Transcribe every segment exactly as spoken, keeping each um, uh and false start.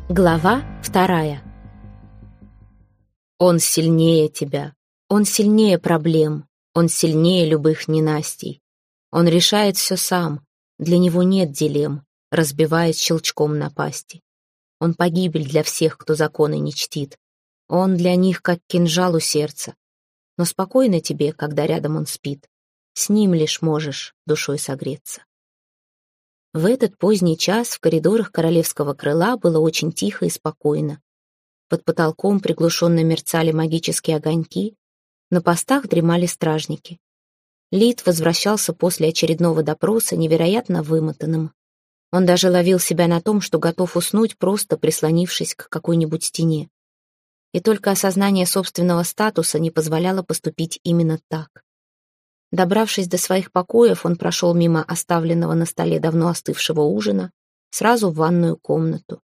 Глава вторая. Он сильнее тебя, он сильнее проблем, он сильнее любых ненастий. Он решает все сам, для него нет дилемм, разбивает щелчком напасти. Он погибель для всех, кто законы не чтит. Он для них, как кинжал у сердца. Но спокойно тебе, когда рядом он спит. С ним лишь можешь душой согреться. В этот поздний час в коридорах королевского крыла было очень тихо и спокойно. Под потолком приглушенно мерцали магические огоньки, на постах дремали стражники. Лид возвращался после очередного допроса невероятно вымотанным. Он даже ловил себя на том, что готов уснуть, просто прислонившись к какой-нибудь стене. И только осознание собственного статуса не позволяло поступить именно так. Добравшись до своих покоев, он прошел мимо оставленного на столе давно остывшего ужина, сразу в ванную комнату.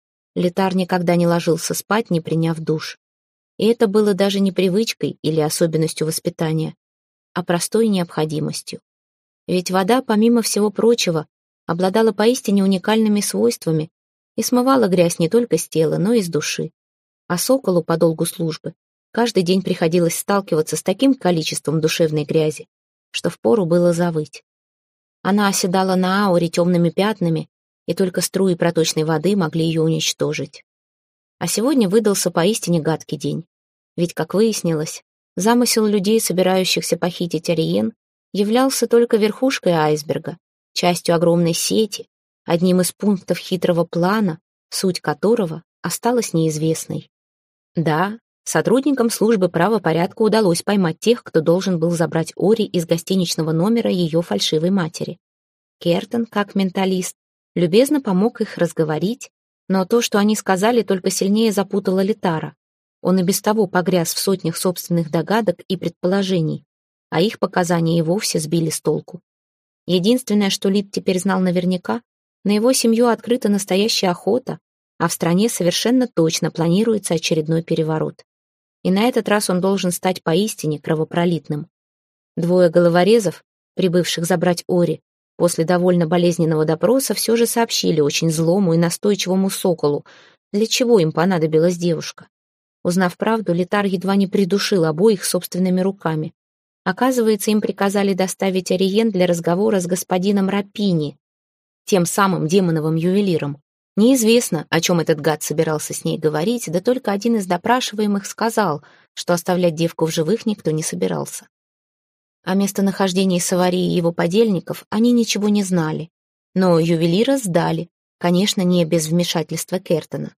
Летар никогда не ложился спать, не приняв душ. И это было даже не привычкой или особенностью воспитания, а простой необходимостью. Ведь вода, помимо всего прочего, обладала поистине уникальными свойствами и смывала грязь не только с тела, но и с души. А соколу по долгу службы каждый день приходилось сталкиваться с таким количеством душевной грязи, что впору было завыть. Она оседала на ауре темными пятнами, и только струи проточной воды могли ее уничтожить. А сегодня выдался поистине гадкий день. Ведь, как выяснилось, замысел людей, собирающихся похитить Ариен, являлся только верхушкой айсберга, частью огромной сети, одним из пунктов хитрого плана, суть которого осталась неизвестной. Да, сотрудникам службы правопорядка удалось поймать тех, кто должен был забрать Ори из гостиничного номера ее фальшивой матери. Кертон, как менталист, любезно помог их разговорить, но то, что они сказали, только сильнее запутало Летара. Он и без того погряз в сотнях собственных догадок и предположений, а их показания и вовсе сбили с толку. Единственное, что Лид теперь знал наверняка, на его семью открыта настоящая охота, а в стране совершенно точно планируется очередной переворот. И на этот раз он должен стать поистине кровопролитным. Двое головорезов, прибывших забрать Ори, после довольно болезненного допроса все же сообщили очень злому и настойчивому соколу, для чего им понадобилась девушка. Узнав правду, Летар едва не придушил обоих собственными руками. Оказывается, им приказали доставить Ариен для разговора с господином Рапини, тем самым демоновым ювелиром. Неизвестно, о чем этот гад собирался с ней говорить, да только один из допрашиваемых сказал, что оставлять девку в живых никто не собирался. О местонахождении Саварии и его подельников они ничего не знали, но ювелира сдали, конечно, не без вмешательства Кертона.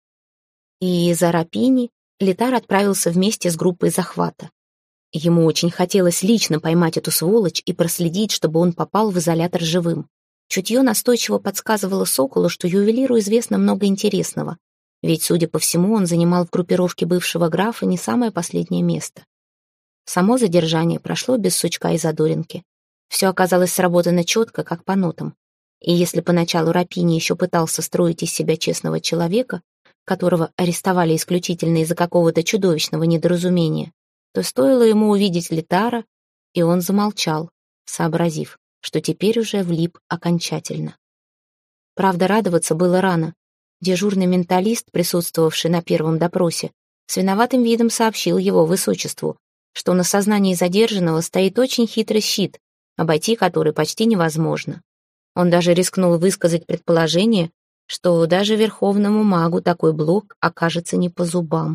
И за Рапини Летар отправился вместе с группой захвата. Ему очень хотелось лично поймать эту сволочь и проследить, чтобы он попал в изолятор живым. Чутье настойчиво подсказывало Соколу, что ювелиру известно много интересного, ведь, судя по всему, он занимал в группировке бывшего графа не самое последнее место. Само задержание прошло без сучка и задоринки. Все оказалось сработано четко, как по нотам. И если поначалу Рапини еще пытался строить из себя честного человека, которого арестовали исключительно из-за какого-то чудовищного недоразумения, то стоило ему увидеть Летара, и он замолчал, сообразив, что теперь уже влип окончательно. Правда, радоваться было рано. Дежурный менталист, присутствовавший на первом допросе, с виноватым видом сообщил его высочеству, что на сознании задержанного стоит очень хитрый щит, обойти который почти невозможно. Он даже рискнул высказать предположение, что даже верховному магу такой блок окажется не по зубам.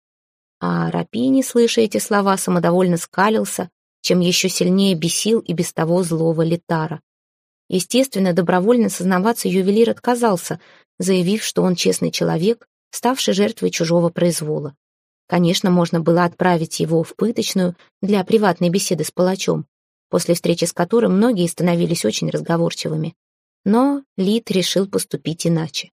А Рапини, слыша эти слова, самодовольно скалился, чем еще сильнее бесил и без того злого Летара. Естественно, добровольно сознаваться ювелир отказался, заявив, что он честный человек, ставший жертвой чужого произвола. Конечно, можно было отправить его в пыточную для приватной беседы с палачом, после встречи с которым многие становились очень разговорчивыми. Но Лид решил поступить иначе.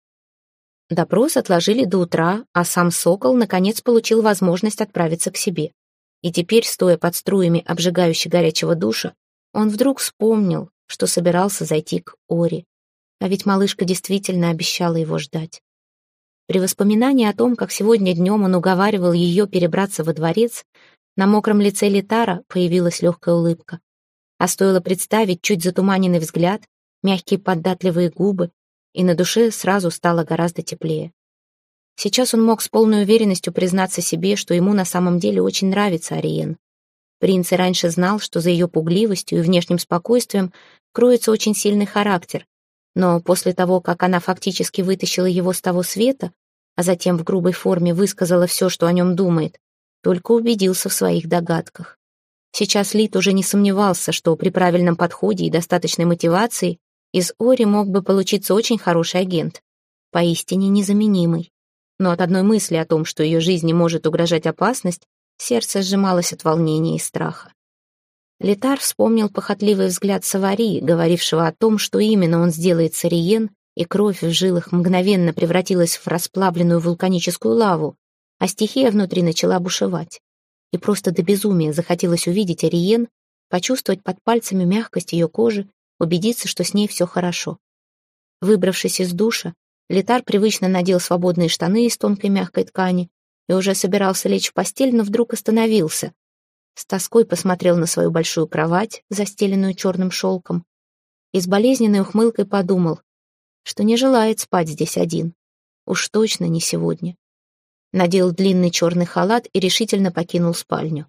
Допрос отложили до утра, а сам Сокол наконец получил возможность отправиться к себе. И теперь, стоя под струями обжигающе горячего душа, он вдруг вспомнил, что собирался зайти к Ори. А ведь малышка действительно обещала его ждать. При воспоминании о том, как сегодня днем он уговаривал ее перебраться во дворец, на мокром лице Летара появилась легкая улыбка. А стоило представить чуть затуманенный взгляд, мягкие податливые губы, и на душе сразу стало гораздо теплее. Сейчас он мог с полной уверенностью признаться себе, что ему на самом деле очень нравится Ариен. Принц и раньше знал, что за ее пугливостью и внешним спокойствием кроется очень сильный характер, но после того, как она фактически вытащила его с того света, а затем в грубой форме высказала все, что о нем думает, только убедился в своих догадках. Сейчас Лит уже не сомневался, что при правильном подходе и достаточной мотивации из Ори мог бы получиться очень хороший агент, поистине незаменимый. Но от одной мысли о том, что ее жизни может угрожать опасность, сердце сжималось от волнения и страха. Литар вспомнил похотливый взгляд Савари, говорившего о том, что именно он сделает с Ариен, и кровь в жилах мгновенно превратилась в расплавленную вулканическую лаву, а стихия внутри начала бушевать. И просто до безумия захотелось увидеть Ариен, почувствовать под пальцами мягкость ее кожи, убедиться, что с ней все хорошо. Выбравшись из душа, Литар привычно надел свободные штаны из тонкой мягкой ткани и уже собирался лечь в постель, но вдруг остановился. С тоской посмотрел на свою большую кровать, застеленную черным шелком, и с болезненной ухмылкой подумал, что не желает спать здесь один. Уж точно не сегодня. Надел длинный черный халат и решительно покинул спальню.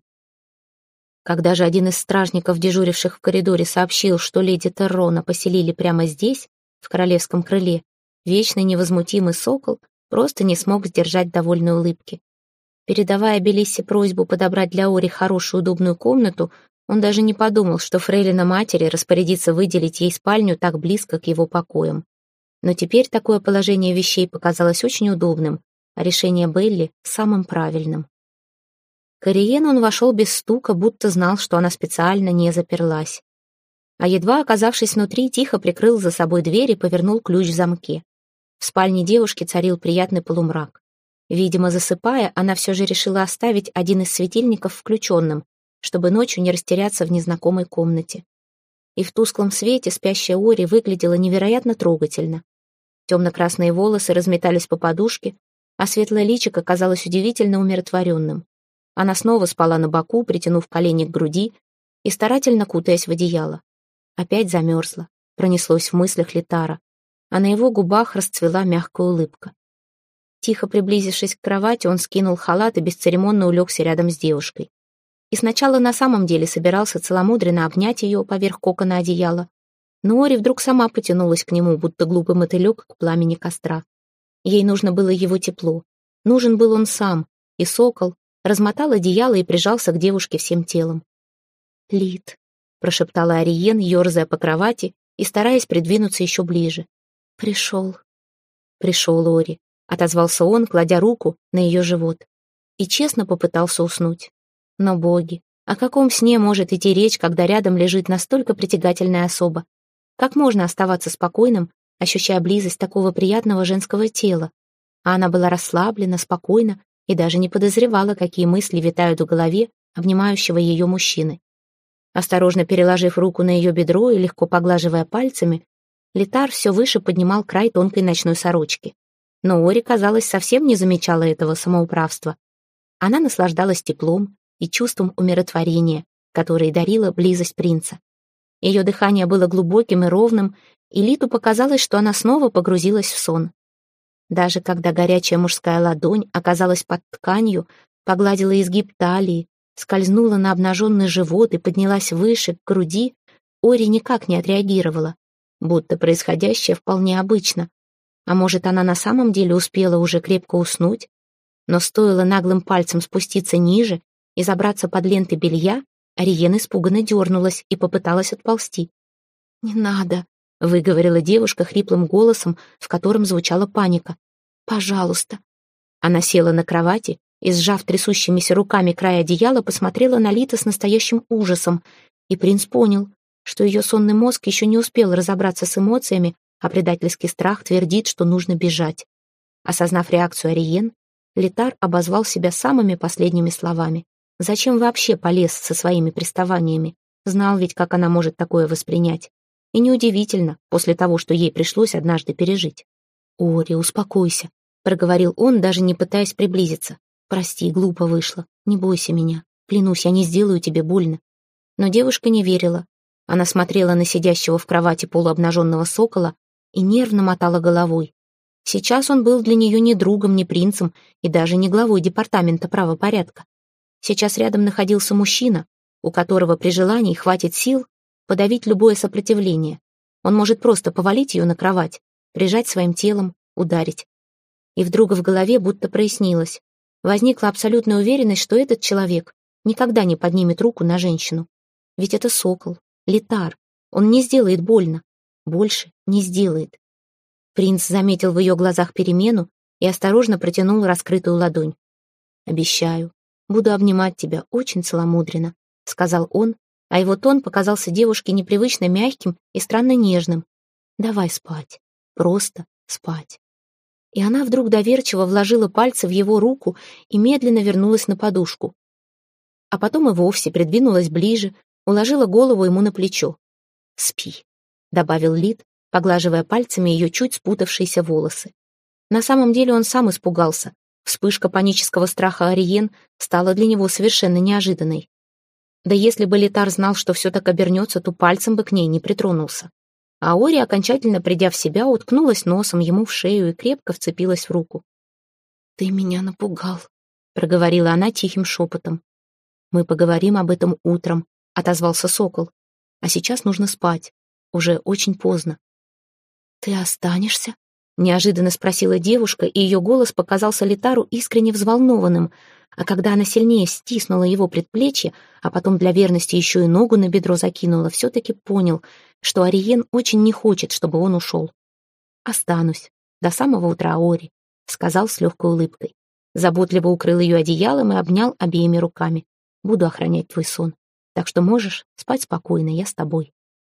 Когда же один из стражников, дежуривших в коридоре, сообщил, что леди Террона поселили прямо здесь, в королевском крыле, вечный невозмутимый сокол просто не смог сдержать довольной улыбки. Передавая Белиссе просьбу подобрать для Ори хорошую удобную комнату, он даже не подумал, что фрейлина матери распорядится выделить ей спальню так близко к его покоям. Но теперь такое положение вещей показалось очень удобным, а решение Белли — самым правильным. К Ариен он вошел без стука, будто знал, что она специально не заперлась. А едва оказавшись внутри, тихо прикрыл за собой дверь и повернул ключ в замке. В спальне девушки царил приятный полумрак. Видимо, засыпая, она все же решила оставить один из светильников включенным, чтобы ночью не растеряться в незнакомой комнате. И в тусклом свете спящая Ори выглядела невероятно трогательно. Темно-красные волосы разметались по подушке, а светлое личико казалось удивительно умиротворенным. Она снова спала на боку, притянув колени к груди и старательно кутаясь в одеяло. Опять замерзла, пронеслось в мыслях Литара, а на его губах расцвела мягкая улыбка. Тихо приблизившись к кровати, он скинул халат и бесцеремонно улегся рядом с девушкой. И сначала на самом деле собирался целомудренно обнять ее поверх кокона одеяла, но Ори вдруг сама потянулась к нему, будто глупый мотылек к пламени костра. Ей нужно было его тепло, нужен был он сам, и сокол размотал одеяло и прижался к девушке всем телом. «Лит», — прошептала Ариен, ерзая по кровати и стараясь придвинуться еще ближе. «Пришел». «Пришел, Ори», — отозвался он, кладя руку на ее живот, и честно попытался уснуть. Но боги, о каком сне может идти речь, когда рядом лежит настолько притягательная особа? Как можно оставаться спокойным, ощущая близость такого приятного женского тела? А она была расслаблена, спокойна и даже не подозревала, какие мысли витают в голове обнимающего ее мужчины. Осторожно переложив руку на ее бедро и легко поглаживая пальцами, Литар все выше поднимал край тонкой ночной сорочки. Но Ори, казалось, совсем не замечала этого самоуправства. Она наслаждалась теплом и чувством умиротворения, которое дарила близость принца. Ее дыхание было глубоким и ровным, и Литу показалось, что она снова погрузилась в сон. Даже когда горячая мужская ладонь оказалась под тканью, погладила изгиб талии, скользнула на обнаженный живот и поднялась выше, к груди, Ори никак не отреагировала, будто происходящее вполне обычно. А может, она на самом деле успела уже крепко уснуть? Но стоило наглым пальцем спуститься ниже и забраться под ленты белья, Ариен испуганно дернулась и попыталась отползти. «Не надо», — выговорила девушка хриплым голосом, в котором звучала паника. «Пожалуйста». Она села на кровати и, сжав трясущимися руками край одеяла, посмотрела на Лита с настоящим ужасом, и принц понял, что ее сонный мозг еще не успел разобраться с эмоциями, а предательский страх твердит, что нужно бежать. Осознав реакцию Ариен, Литар обозвал себя самыми последними словами. Зачем вообще полез со своими приставаниями? Знал ведь, как она может такое воспринять. И неудивительно, после того, что ей пришлось однажды пережить. «Ори, успокойся», — проговорил он, даже не пытаясь приблизиться. «Прости, глупо вышло. Не бойся меня. Клянусь, я не сделаю тебе больно». Но девушка не верила. Она смотрела на сидящего в кровати полуобнаженного сокола и нервно мотала головой. Сейчас он был для нее не другом, не принцем и даже не главой департамента правопорядка. Сейчас рядом находился мужчина, у которого при желании хватит сил подавить любое сопротивление. Он может просто повалить ее на кровать, прижать своим телом, ударить. И вдруг в голове будто прояснилось. Возникла абсолютная уверенность, что этот человек никогда не поднимет руку на женщину. Ведь это сокол, Летар. Он не сделает больно. Больше не сделает. Принц заметил в ее глазах перемену и осторожно протянул раскрытую ладонь. «Обещаю, буду обнимать тебя очень целомудренно», — сказал он, а его тон показался девушке непривычно мягким и странно нежным. «Давай спать, просто спать». И она вдруг доверчиво вложила пальцы в его руку и медленно вернулась на подушку. А потом и вовсе придвинулась ближе, уложила голову ему на плечо. «Спи», — добавил Лид, поглаживая пальцами ее чуть спутавшиеся волосы. На самом деле он сам испугался. Вспышка панического страха Ариен стала для него совершенно неожиданной. Да если бы Летар знал, что все так обернется, то пальцем бы к ней не притронулся. А Ори, окончательно придя в себя, уткнулась носом ему в шею и крепко вцепилась в руку. «Ты меня напугал», — проговорила она тихим шепотом. «Мы поговорим об этом утром», — отозвался сокол. «А сейчас нужно спать. Уже очень поздно». «Ты останешься?» — неожиданно спросила девушка, и ее голос показался Летару искренне взволнованным. А когда она сильнее стиснула его предплечье, а потом для верности еще и ногу на бедро закинула, все-таки понял, что Ариен очень не хочет, чтобы он ушел. «Останусь. До самого утра, Ори», — сказал с легкой улыбкой. Заботливо укрыл ее одеялом и обнял обеими руками. «Буду охранять твой сон. Так что можешь спать спокойно, я с тобой».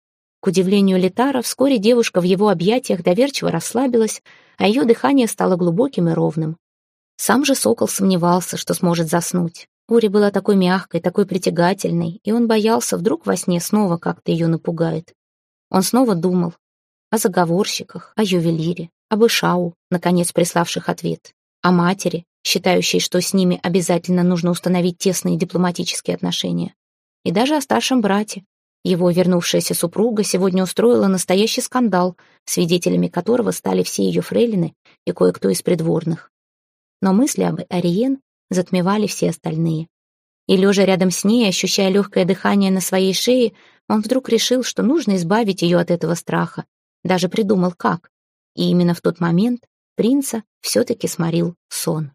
К удивлению Летара, вскоре девушка в его объятиях доверчиво расслабилась, а ее дыхание стало глубоким и ровным. Сам же сокол сомневался, что сможет заснуть. Ори была такой мягкой, такой притягательной, и он боялся, вдруг во сне снова как-то ее напугает. Он снова думал о заговорщиках, о ювелире, об Ишау, наконец приславших ответ, о матери, считающей, что с ними обязательно нужно установить тесные дипломатические отношения, и даже о старшем брате. Его вернувшаяся супруга сегодня устроила настоящий скандал, свидетелями которого стали все ее фрейлины и кое-кто из придворных. Но мысли об Ариен затмевали все остальные. И, лежа рядом с ней, ощущая легкое дыхание на своей шее, он вдруг решил, что нужно избавить ее от этого страха. Даже придумал, как. И именно в тот момент принца все-таки сморил сон.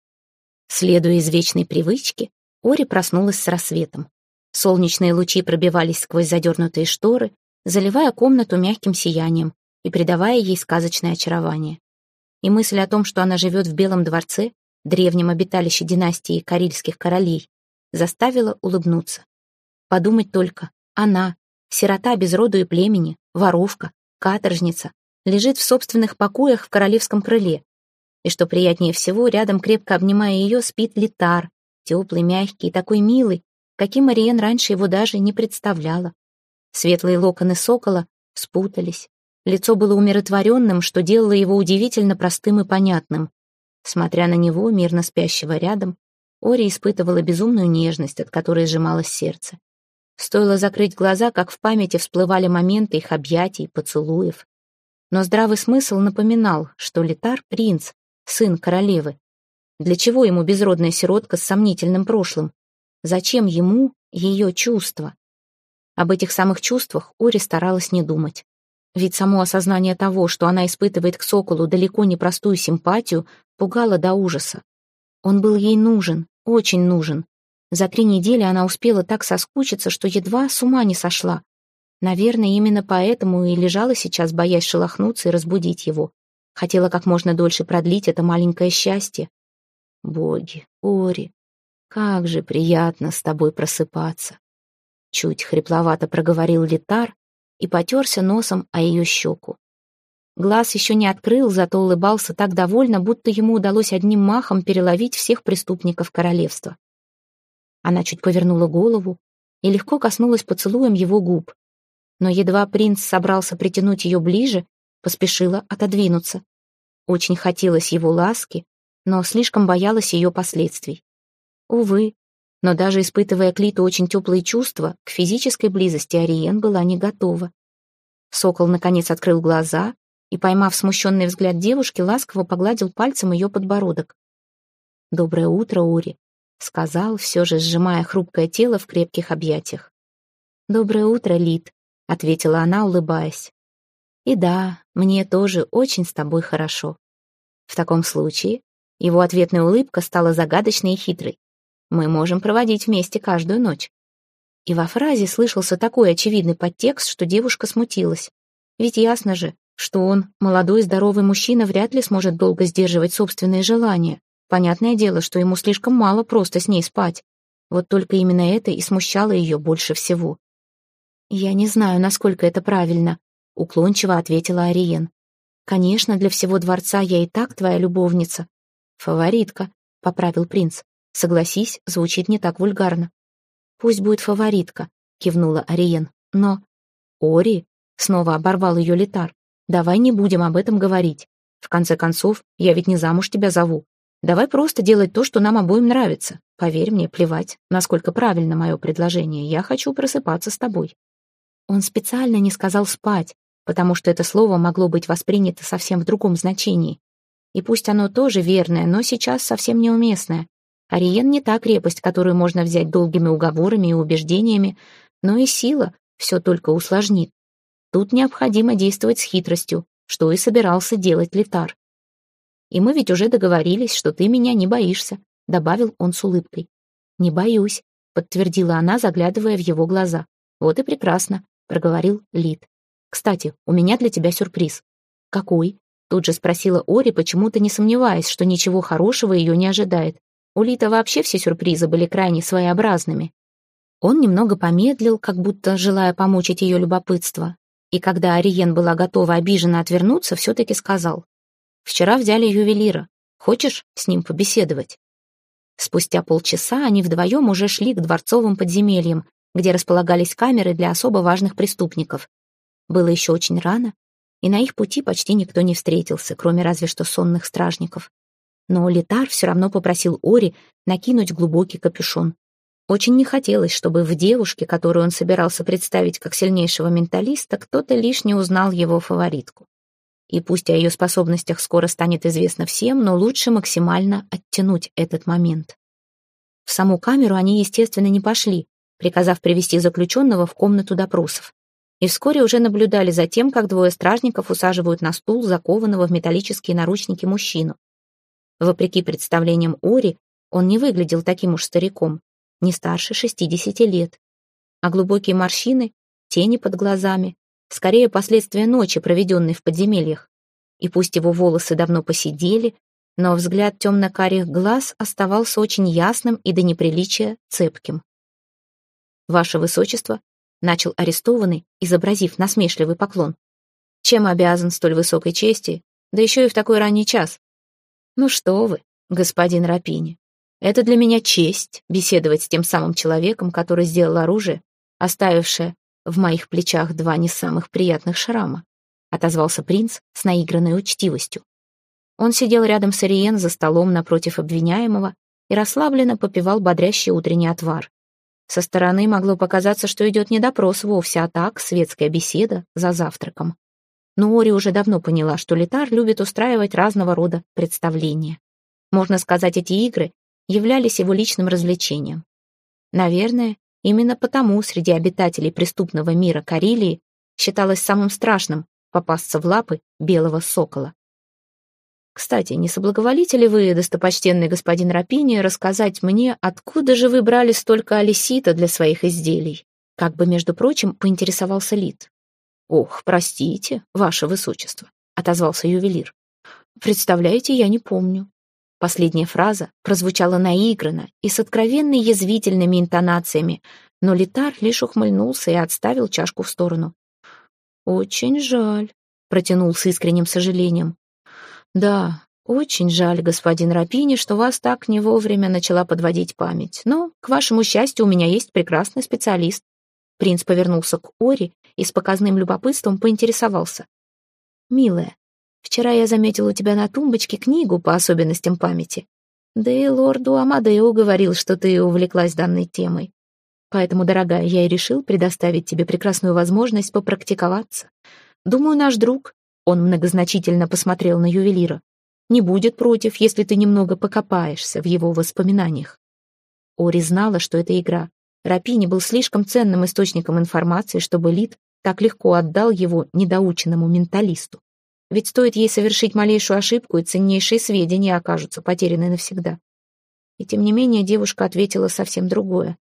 Следуя извечной привычке, Ори проснулась с рассветом. Солнечные лучи пробивались сквозь задернутые шторы, заливая комнату мягким сиянием и придавая ей сказочное очарование. И мысль о том, что она живет в Белом дворце, древнем обиталище династии карельских королей, заставила улыбнуться. Подумать только, она, сирота без роду и племени, воровка, каторжница, лежит в собственных покоях в королевском крыле. И что приятнее всего, рядом, крепко обнимая ее, спит Летар, теплый, мягкий, такой милый, каким Ариен раньше его даже не представляла. Светлые локоны сокола спутались. Лицо было умиротворенным, что делало его удивительно простым и понятным. Смотря на него, мирно спящего рядом, Ори испытывала безумную нежность, от которой сжималось сердце. Стоило закрыть глаза, как в памяти всплывали моменты их объятий, поцелуев. Но здравый смысл напоминал, что Летар — принц, сын королевы. Для чего ему безродная сиротка с сомнительным прошлым? Зачем ему ее чувства? Об этих самых чувствах Ори старалась не думать. Ведь само осознание того, что она испытывает к соколу далеко не простую симпатию, пугало до ужаса. Он был ей нужен, очень нужен. За три недели она успела так соскучиться, что едва с ума не сошла. Наверное, именно поэтому и лежала сейчас, боясь шелохнуться и разбудить его. Хотела как можно дольше продлить это маленькое счастье. Боги, Ори, как же приятно с тобой просыпаться. Чуть хрипловато проговорил Летар и потерся носом о ее щеку. Глаз еще не открыл, зато улыбался так довольно, будто ему удалось одним махом переловить всех преступников королевства. Она чуть повернула голову и легко коснулась поцелуем его губ. Но едва принц собрался притянуть ее ближе, поспешила отодвинуться. Очень хотелось его ласки, но слишком боялась ее последствий. Увы, но даже испытывая к Литу очень теплые чувства, к физической близости Ариен была не готова. Сокол наконец открыл глаза, и, поймав смущенный взгляд девушки, ласково погладил пальцем ее подбородок. «Доброе утро, Ори», — сказал, все же сжимая хрупкое тело в крепких объятиях. «Доброе утро, Лид», — ответила она, улыбаясь. «И да, мне тоже очень с тобой хорошо». В таком случае его ответная улыбка стала загадочной и хитрой. «Мы можем проводить вместе каждую ночь». И во фразе слышался такой очевидный подтекст, что девушка смутилась. Ведь ясно же, что он, молодой здоровый мужчина, вряд ли сможет долго сдерживать собственные желания. Понятное дело, что ему слишком мало просто с ней спать. Вот только именно это и смущало ее больше всего. «Я не знаю, насколько это правильно», — уклончиво ответила Ариен. «Конечно, для всего дворца я и так твоя любовница». «Фаворитка», — поправил принц. «Согласись, звучит не так вульгарно». «Пусть будет фаворитка», — кивнула Ариен. «Но...» «Ори», — снова оборвал ее Литар, — «давай не будем об этом говорить. В конце концов, я ведь не замуж тебя зову. Давай просто делать то, что нам обоим нравится. Поверь мне, плевать, насколько правильно мое предложение. Я хочу просыпаться с тобой». Он специально не сказал «спать», потому что это слово могло быть воспринято совсем в другом значении. И пусть оно тоже верное, но сейчас совсем неуместное. Ариен не та крепость, которую можно взять долгими уговорами и убеждениями, но и сила все только усложнит. Тут необходимо действовать с хитростью, что и собирался делать Литар. «И мы ведь уже договорились, что ты меня не боишься», — добавил он с улыбкой. «Не боюсь», — подтвердила она, заглядывая в его глаза. «Вот и прекрасно», — проговорил Лид. «Кстати, у меня для тебя сюрприз». «Какой?» — тут же спросила Ори, почему-то не сомневаясь, что ничего хорошего ее не ожидает. У Лита вообще все сюрпризы были крайне своеобразными. Он немного помедлил, как будто желая помучить ее любопытство, и когда Ариен была готова обиженно отвернуться, все-таки сказал: «Вчера взяли ювелира. Хочешь с ним побеседовать?» Спустя полчаса они вдвоем уже шли к дворцовым подземельям, где располагались камеры для особо важных преступников. Было еще очень рано, и на их пути почти никто не встретился, кроме разве что сонных стражников. Но Литар все равно попросил Ори накинуть глубокий капюшон. Очень не хотелось, чтобы в девушке, которую он собирался представить как сильнейшего менталиста, кто-то лишний узнал его фаворитку. И пусть о ее способностях скоро станет известно всем, но лучше максимально оттянуть этот момент. В саму камеру они, естественно, не пошли, приказав привести заключенного в комнату допросов. И вскоре уже наблюдали за тем, как двое стражников усаживают на стул закованного в металлические наручники мужчину. Вопреки представлениям Ори, он не выглядел таким уж стариком, не старше шестидесяти лет. А глубокие морщины, тени под глазами, скорее последствия ночи, проведенной в подземельях. И пусть его волосы давно поседели, но взгляд темно-карих глаз оставался очень ясным и до неприличия цепким. «Ваше Высочество», — начал арестованный, изобразив насмешливый поклон, «чем обязан столь высокой чести, да еще и в такой ранний час?» «Ну что вы, господин Рапини, это для меня честь беседовать с тем самым человеком, который сделал оружие, оставившее в моих плечах два не самых приятных шрама», — отозвался принц с наигранной учтивостью. Он сидел рядом с Ариен за столом напротив обвиняемого и расслабленно попивал бодрящий утренний отвар. Со стороны могло показаться, что идет не допрос вовсе, а так, светская беседа за завтраком. Но Ори уже давно поняла, что Литар любит устраивать разного рода представления. Можно сказать, эти игры являлись его личным развлечением. Наверное, именно потому среди обитателей преступного мира Карелии считалось самым страшным попасться в лапы белого сокола. «Кстати, не соблаговолите ли вы, достопочтенный господин Рапини, рассказать мне, откуда же вы брали столько алисита для своих изделий?» Как бы, между прочим, поинтересовался Лид. «Ох, простите, ваше высочество», — отозвался ювелир. «Представляете, я не помню». Последняя фраза прозвучала наигранно и с откровенной язвительными интонациями, но Литар лишь ухмыльнулся и отставил чашку в сторону. «Очень жаль», — протянул с искренним сожалением. «Да, очень жаль, господин Рапини, что вас так не вовремя начала подводить память. Но, к вашему счастью, у меня есть прекрасный специалист». Принц повернулся к Ори и с показным любопытством поинтересовался. «Милая, вчера я заметил у тебя на тумбочке книгу по особенностям памяти. Да и лорду Амадео говорил, что ты увлеклась данной темой. Поэтому, дорогая, я и решил предоставить тебе прекрасную возможность попрактиковаться. Думаю, наш друг Он многозначительно посмотрел на ювелира. «Не будет против, если ты немного покопаешься в его воспоминаниях». Ори знала, что это игра. Рапини был слишком ценным источником информации, чтобы Лид так легко отдал его недоученному менталисту. Ведь стоит ей совершить малейшую ошибку, и ценнейшие сведения окажутся потеряны навсегда. И тем не менее девушка ответила совсем другое.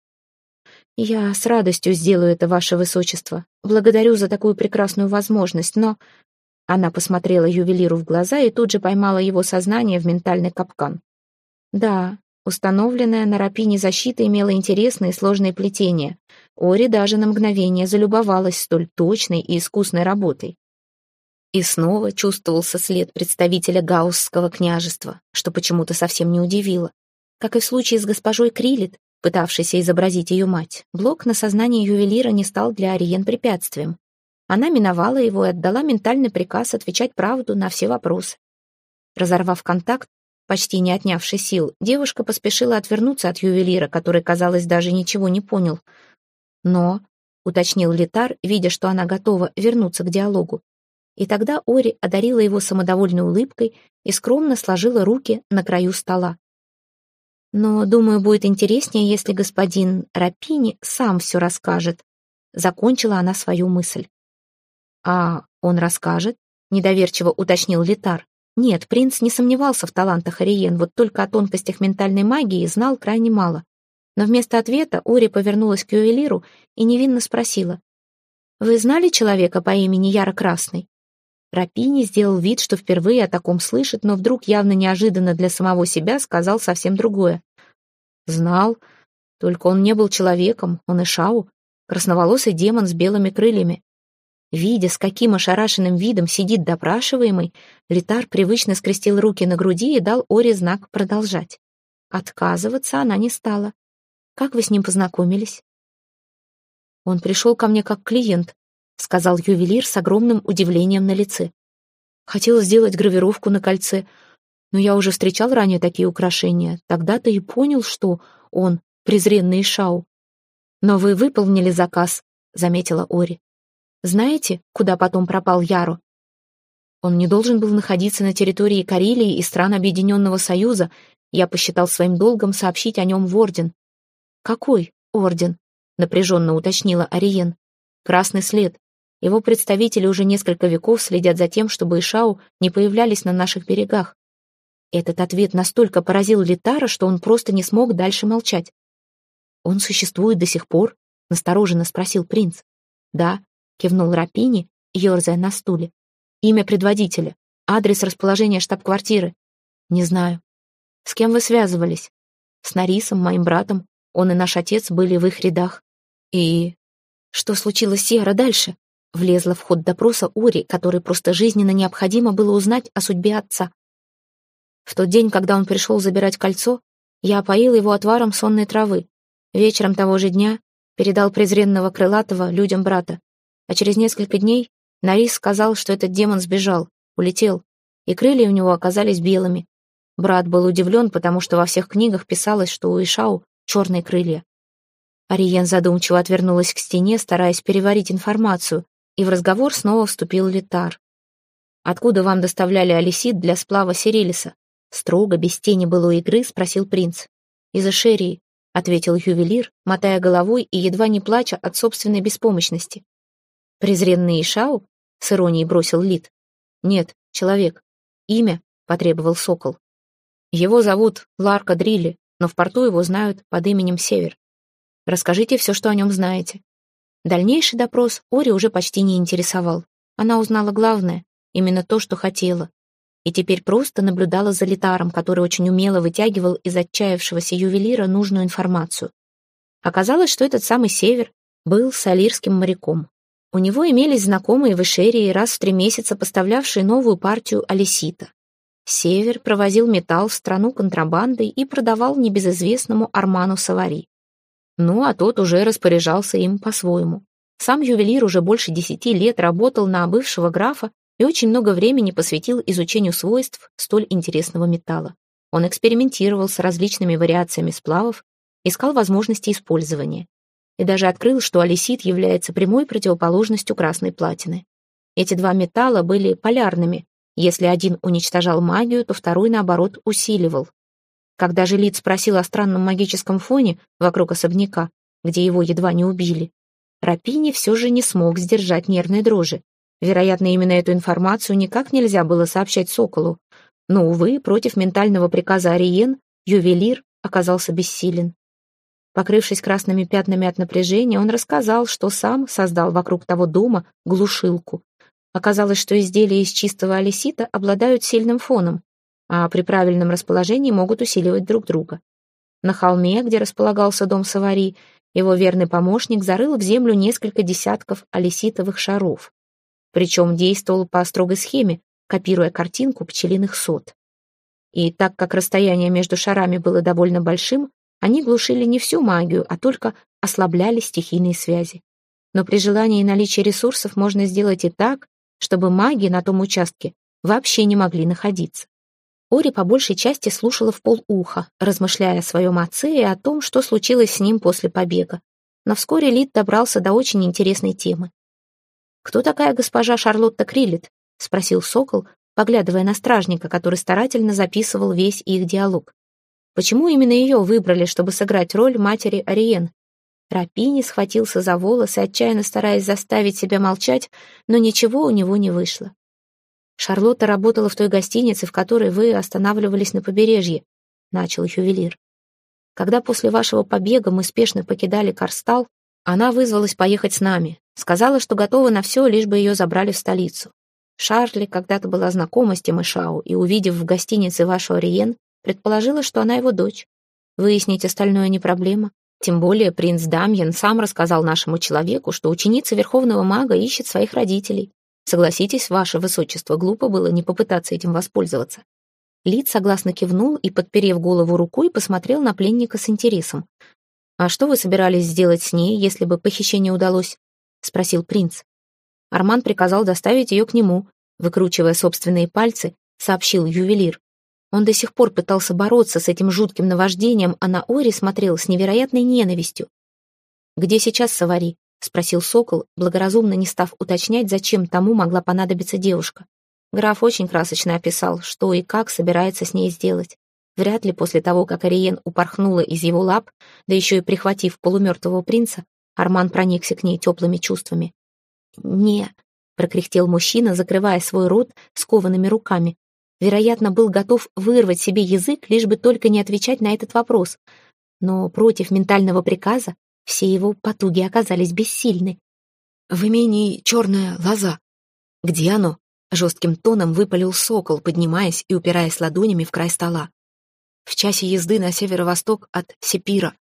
«Я с радостью сделаю это, ваше высочество. Благодарю за такую прекрасную возможность, но...» Она посмотрела ювелиру в глаза и тут же поймала его сознание в ментальный капкан. Да, установленная на Рапине защита имела интересные и сложные плетения. Ори даже на мгновение залюбовалась столь точной и искусной работой. И снова чувствовался след представителя Гаусского княжества, что почему-то совсем не удивило. Как и в случае с госпожой Крилит, пытавшейся изобразить ее мать, блок на сознании ювелира не стал для Ариен препятствием. Она миновала его и отдала ментальный приказ отвечать правду на все вопросы. Разорвав контакт, почти не отнявший сил, девушка поспешила отвернуться от ювелира, который, казалось, даже ничего не понял. «Но», — уточнил Литар, видя, что она готова вернуться к диалогу. И тогда Ори одарила его самодовольной улыбкой и скромно сложила руки на краю стола. «Но, думаю, будет интереснее, если господин Рапини сам все расскажет», — закончила она свою мысль. «А он расскажет?» — недоверчиво уточнил Литар. Нет, принц не сомневался в талантах Ариен, вот только о тонкостях ментальной магии знал крайне мало. Но вместо ответа Ори повернулась к ювелиру и невинно спросила. «Вы знали человека по имени Яра Красный?» Рапини сделал вид, что впервые о таком слышит, но вдруг явно неожиданно для самого себя сказал совсем другое. «Знал, только он не был человеком, он Ишау, красноволосый демон с белыми крыльями». Видя, с каким ошарашенным видом сидит допрашиваемый, Литар привычно скрестил руки на груди и дал Ори знак продолжать. Отказываться она не стала. «Как вы с ним познакомились?» «Он пришел ко мне как клиент», — сказал ювелир с огромным удивлением на лице. «Хотел сделать гравировку на кольце, но я уже встречал ранее такие украшения. Тогда-то и понял, что он презренный Ишау». «Но вы выполнили заказ», — заметила Ори. «Знаете, куда потом пропал Яру?» «Он не должен был находиться на территории Карелии и стран Объединенного Союза. Я посчитал своим долгом сообщить о нем в Орден». «Какой Орден?» — напряженно уточнила Ариен. «Красный след. Его представители уже несколько веков следят за тем, чтобы Ишау не появлялись на наших берегах». Этот ответ настолько поразил Литара, что он просто не смог дальше молчать. «Он существует до сих пор?» — настороженно спросил принц. «Да», — кивнул Рапини, ерзая на стуле. «Имя предводителя, адрес расположения штаб-квартиры?» «Не знаю». «С кем вы связывались?» «С Нарисом, моим братом. Он и наш отец были в их рядах». «И что случилось с Яро дальше?» Влезла в ход допроса Ори, которой просто жизненно необходимо было узнать о судьбе отца. «В тот день, когда он пришел забирать кольцо, я опоил его отваром сонной травы. Вечером того же дня передал презренного крылатого людям брата. А через несколько дней Нарис сказал, что этот демон сбежал, улетел, и крылья у него оказались белыми. Брат был удивлен, потому что во всех книгах писалось, что у Ишау черные крылья». Ариен задумчиво отвернулась к стене, стараясь переварить информацию, и в разговор снова вступил Литар. «Откуда вам доставляли алисит для сплава Сирилиса?» Строго, без тени былой игры, спросил принц. «Из Эшерии», — ответил ювелир, мотая головой и едва не плача от собственной беспомощности. «Презренный Ишау?» — с иронией бросил Лит. «Нет, человек. Имя?» — потребовал Сокол. «Его зовут Ларка Дрилли, но в порту его знают под именем Север. Расскажите все, что о нем знаете». Дальнейший допрос Ори уже почти не интересовал. Она узнала главное, именно то, что хотела. И теперь просто наблюдала за Литаром, который очень умело вытягивал из отчаявшегося ювелира нужную информацию. Оказалось, что этот самый Север был салирским моряком. У него имелись знакомые в Эшерии, раз в три месяца поставлявшие новую партию алисита. Север провозил металл в страну контрабандой и продавал небезызвестному Арману Савари. Ну, а тот уже распоряжался им по-своему. Сам ювелир уже больше десяти лет работал на бывшего графа и очень много времени посвятил изучению свойств столь интересного металла. Он экспериментировал с различными вариациями сплавов, искал возможности использования. И даже открыл, что алисит является прямой противоположностью красной платины. Эти два металла были полярными. Если один уничтожал магию, то второй, наоборот, усиливал. Когда же Лид спросил о странном магическом фоне вокруг особняка, где его едва не убили, Рапини все же не смог сдержать нервной дрожи. Вероятно, именно эту информацию никак нельзя было сообщать Соколу. Но, увы, против ментального приказа Ариен ювелир оказался бессилен. Покрывшись красными пятнами от напряжения, он рассказал, что сам создал вокруг того дома глушилку. Оказалось, что изделия из чистого алисита обладают сильным фоном, а при правильном расположении могут усиливать друг друга. На холме, где располагался дом Савари, его верный помощник зарыл в землю несколько десятков алиситовых шаров. Причем действовал по строгой схеме, копируя картинку пчелиных сот. И так как расстояние между шарами было довольно большим, они глушили не всю магию, а только ослабляли стихийные связи. Но при желании и наличии ресурсов можно сделать и так, чтобы маги на том участке вообще не могли находиться. Ори по большей части слушала вполуха, размышляя о своем отце и о том, что случилось с ним после побега. Но вскоре Лид добрался до очень интересной темы. «Кто такая госпожа Шарлотта Криллет?» — спросил Сокол, поглядывая на стражника, который старательно записывал весь их диалог. «Почему именно ее выбрали, чтобы сыграть роль матери Ариен?» Рапини схватился за волосы, отчаянно стараясь заставить себя молчать, но ничего у него не вышло. «Шарлотта работала в той гостинице, в которой вы останавливались на побережье», — начал ювелир. «Когда после вашего побега мы спешно покидали Карстал, она вызвалась поехать с нами, сказала, что готова на все, лишь бы ее забрали в столицу. Шарли когда-то была знакома с Тимышау и, увидев в гостинице вашу Ариен, предположила, что она его дочь. Выяснить остальное не проблема. Тем более принц Дамьян сам рассказал нашему человеку, что ученица Верховного Мага ищет своих родителей. Согласитесь, ваше высочество, глупо было не попытаться этим воспользоваться». Лид согласно кивнул и, подперев голову рукой, посмотрел на пленника с интересом. «А что вы собирались сделать с ней, если бы похищение удалось?» — спросил принц. Арман приказал доставить ее к нему, выкручивая собственные пальцы, сообщил ювелир. Он до сих пор пытался бороться с этим жутким наваждением, а на Ори смотрел с невероятной ненавистью. «Где сейчас Савари?» — спросил Сокол, благоразумно не став уточнять, зачем тому могла понадобиться девушка. Граф очень красочно описал, что и как собирается с ней сделать. Вряд ли после того, как Ариен упорхнула из его лап, да еще и прихватив полумертвого принца, Арман проникся к ней теплыми чувствами. «Не», — прокряхтел мужчина, закрывая свой рот скованными руками. Вероятно, был готов вырвать себе язык, лишь бы только не отвечать на этот вопрос. Но против ментального приказа все его потуги оказались бессильны. «В имении Черная Лоза». «Где оно?» — жестким тоном выпалил Сокол, поднимаясь и упираясь ладонями в край стола. «В часе езды на северо-восток от Сепира».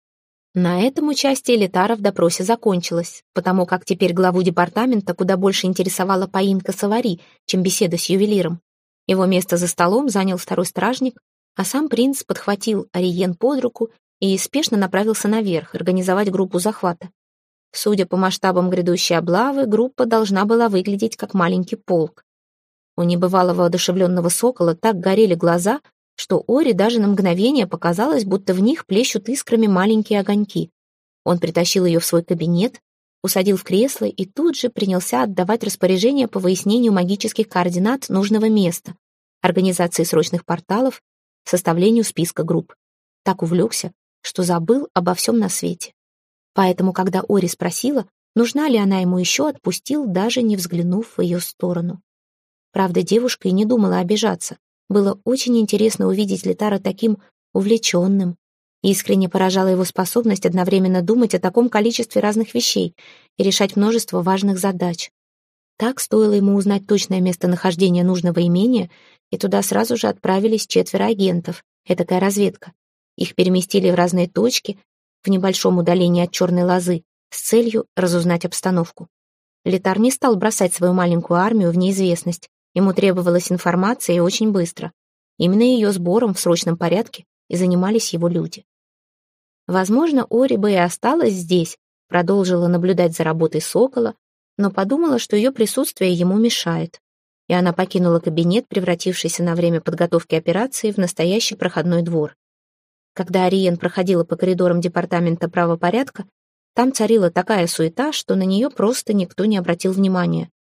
На этом участие Летара в допросе закончилось, потому как теперь главу департамента куда больше интересовала поимка Савари, чем беседа с ювелиром. Его место за столом занял второй стражник, а сам принц подхватил Ариен под руку и спешно направился наверх организовать группу захвата. Судя по масштабам грядущей облавы, группа должна была выглядеть как маленький полк. У небывалого одушевленного сокола так горели глаза, что Ори даже на мгновение показалось, будто в них плещут искрами маленькие огоньки. Он притащил ее в свой кабинет, усадил в кресло и тут же принялся отдавать распоряжения по выяснению магических координат нужного места, организации срочных порталов, составлению списка групп. Так увлекся, что забыл обо всем на свете. Поэтому, когда Ори спросила, нужна ли она ему еще, отпустил, даже не взглянув в ее сторону. Правда, девушка и не думала обижаться. Было очень интересно увидеть Летара таким увлеченным. Искренне поражала его способность одновременно думать о таком количестве разных вещей и решать множество важных задач. Так, стоило ему узнать точное местонахождение нужного имения, и туда сразу же отправились четверо агентов, этакая разведка. Их переместили в разные точки, в небольшом удалении от Черной Лозы, с целью разузнать обстановку. Летар не стал бросать свою маленькую армию в неизвестность. Ему требовалась информация и очень быстро. Именно ее сбором в срочном порядке и занимались его люди. Возможно, Ори бы и осталась здесь, продолжила наблюдать за работой Сокола, но подумала, что ее присутствие ему мешает. И она покинула кабинет, превратившийся на время подготовки операции в настоящий проходной двор. Когда Ариен проходила по коридорам департамента правопорядка, там царила такая суета, что на нее просто никто не обратил внимания.